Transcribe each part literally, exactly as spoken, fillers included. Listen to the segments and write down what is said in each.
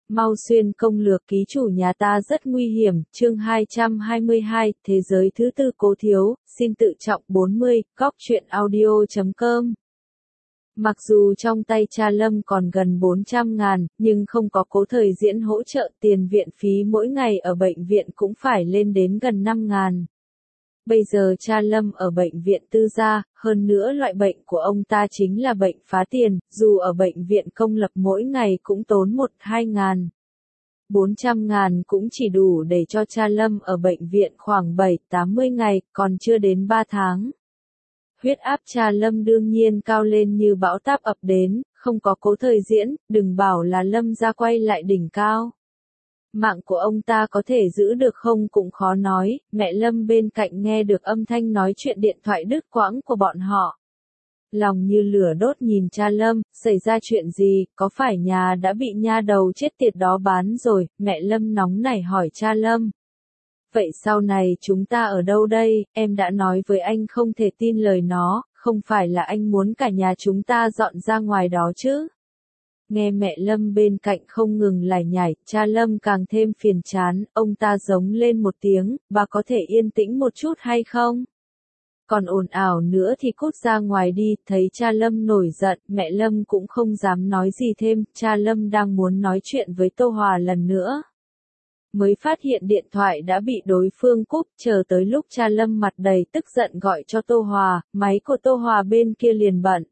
Mau xuyên công lược ký chủ nhà ta rất nguy hiểm, chương hai trăm hai mươi hai, thế giới thứ tư Cố Thiếu, xin tự trọng bốn mươi, góc truyện audio chấm com. Mặc dù trong tay cha Lâm còn gần bốn trăm ngàn, nhưng không có Cố Thời Diễn hỗ trợ, tiền viện phí mỗi ngày ở bệnh viện cũng phải lên đến gần năm ngàn. Bây giờ cha Lâm ở bệnh viện tư gia, hơn nữa loại bệnh của ông ta chính là bệnh phá tiền, dù ở bệnh viện công lập mỗi ngày cũng tốn một hai ngàn. bốn trăm ngàn cũng chỉ đủ để cho cha Lâm ở bệnh viện khoảng bảy tám mươi ngày, còn chưa đến ba tháng. Huyết áp cha Lâm đương nhiên cao lên như bão táp ập đến, không có Cố Thời Diễn, đừng bảo là Lâm gia quay lại đỉnh cao. Mạng của ông ta có thể giữ được không cũng khó nói, mẹ Lâm bên cạnh nghe được âm thanh nói chuyện điện thoại đứt quãng của bọn họ. Lòng như lửa đốt nhìn cha Lâm, xảy ra chuyện gì, có phải nhà đã bị nha đầu chết tiệt đó bán rồi, mẹ Lâm nóng nảy hỏi cha Lâm. Vậy sau này chúng ta ở đâu đây, em đã nói với anh không thể tin lời nó, không phải là anh muốn cả nhà chúng ta dọn ra ngoài đó chứ. Nghe mẹ Lâm bên cạnh không ngừng lải nhải, cha Lâm càng thêm phiền chán, ông ta giống lên một tiếng, bà có thể yên tĩnh một chút hay không? Còn ồn ào nữa thì cút ra ngoài đi, thấy cha Lâm nổi giận, mẹ Lâm cũng không dám nói gì thêm, cha Lâm đang muốn nói chuyện với Tô Hòa lần nữa. Mới phát hiện điện thoại đã bị đối phương cúp, chờ tới lúc cha Lâm mặt đầy tức giận gọi cho Tô Hòa, máy của Tô Hòa bên kia liền bận.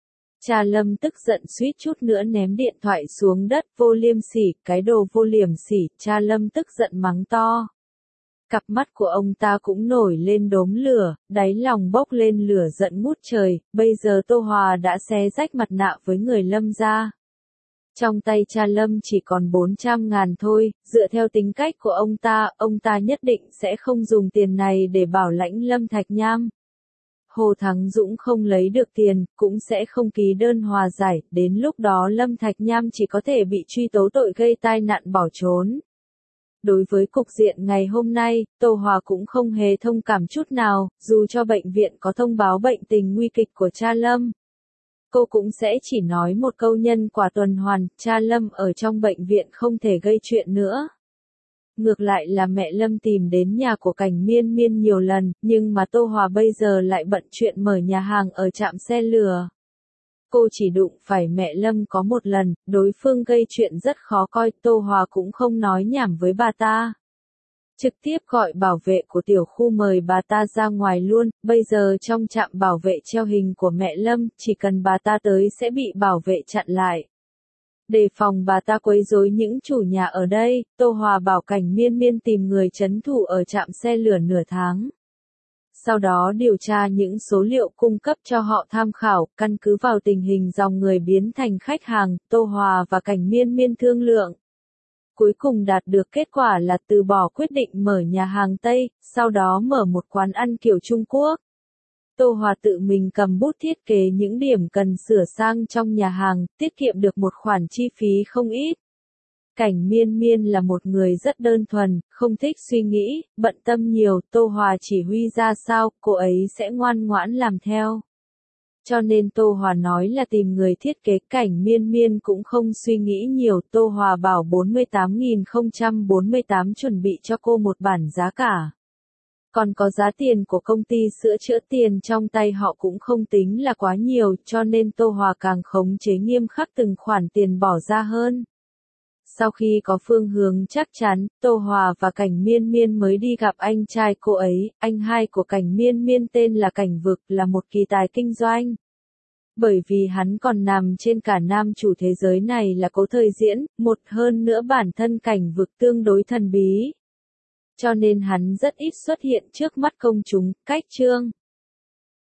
Cha Lâm tức giận suýt chút nữa ném điện thoại xuống đất, vô liêm sỉ, cái đồ vô liêm sỉ, cha Lâm tức giận mắng to. Cặp mắt của ông ta cũng nổi lên đốm lửa, đáy lòng bốc lên lửa giận ngút trời, bây giờ Tô Hòa đã xé rách mặt nạ với người Lâm gia. Trong tay cha Lâm chỉ còn bốn trăm ngàn thôi, dựa theo tính cách của ông ta, ông ta nhất định sẽ không dùng tiền này để bảo lãnh Lâm Thạch Nham. Hồ Thắng Dũng không lấy được tiền, cũng sẽ không ký đơn hòa giải, đến lúc đó Lâm Thạch Nham chỉ có thể bị truy tố tội gây tai nạn bỏ trốn. Đối với cục diện ngày hôm nay, Tô Hòa cũng không hề thông cảm chút nào, dù cho bệnh viện có thông báo bệnh tình nguy kịch của cha Lâm. Cô cũng sẽ chỉ nói một câu nhân quả tuần hoàn, cha Lâm ở trong bệnh viện không thể gây chuyện nữa. Ngược lại là mẹ Lâm tìm đến nhà của Cảnh Miên Miên nhiều lần, nhưng mà Tô Hòa bây giờ lại bận chuyện mở nhà hàng ở trạm xe lửa. Cô chỉ đụng phải mẹ Lâm có một lần, đối phương gây chuyện rất khó coi, Tô Hòa cũng không nói nhảm với bà ta. Trực tiếp gọi bảo vệ của tiểu khu mời bà ta ra ngoài luôn, bây giờ trong trạm bảo vệ treo hình của mẹ Lâm, chỉ cần bà ta tới sẽ bị bảo vệ chặn lại. Đề phòng bà ta quấy rối những chủ nhà ở đây, Tô Hòa bảo Cảnh Miên Miên tìm người trấn thủ ở trạm xe lửa nửa tháng. Sau đó điều tra những số liệu cung cấp cho họ tham khảo, căn cứ vào tình hình dòng người biến thành khách hàng, Tô Hòa và Cảnh Miên Miên thương lượng. Cuối cùng đạt được kết quả là từ bỏ quyết định mở nhà hàng Tây, sau đó mở một quán ăn kiểu Trung Quốc. Tô Hòa tự mình cầm bút thiết kế những điểm cần sửa sang trong nhà hàng, tiết kiệm được một khoản chi phí không ít. Cảnh Miên Miên là một người rất đơn thuần, không thích suy nghĩ, bận tâm nhiều, Tô Hòa chỉ huy ra sao, cô ấy sẽ ngoan ngoãn làm theo. Cho nên Tô Hòa nói là tìm người thiết kế, Cảnh Miên Miên cũng không suy nghĩ nhiều, Tô Hòa bảo bốn mươi tám nghìn không trăm bốn mươi tám chuẩn bị cho cô một bản giá cả. Còn có giá tiền của công ty sữa chữa, tiền trong tay họ cũng không tính là quá nhiều, cho nên Tô Hòa càng khống chế nghiêm khắc từng khoản tiền bỏ ra hơn. Sau khi có phương hướng chắc chắn, Tô Hòa và Cảnh Miên Miên mới đi gặp anh trai cô ấy, anh hai của Cảnh Miên Miên tên là Cảnh Vực, là một kỳ tài kinh doanh. Bởi vì hắn còn nằm trên cả nam chủ thế giới này là Cố Thời Diễn, một hơn nữa bản thân Cảnh Vực tương đối thần bí. Cho nên hắn rất ít xuất hiện trước mắt công chúng, cách chương.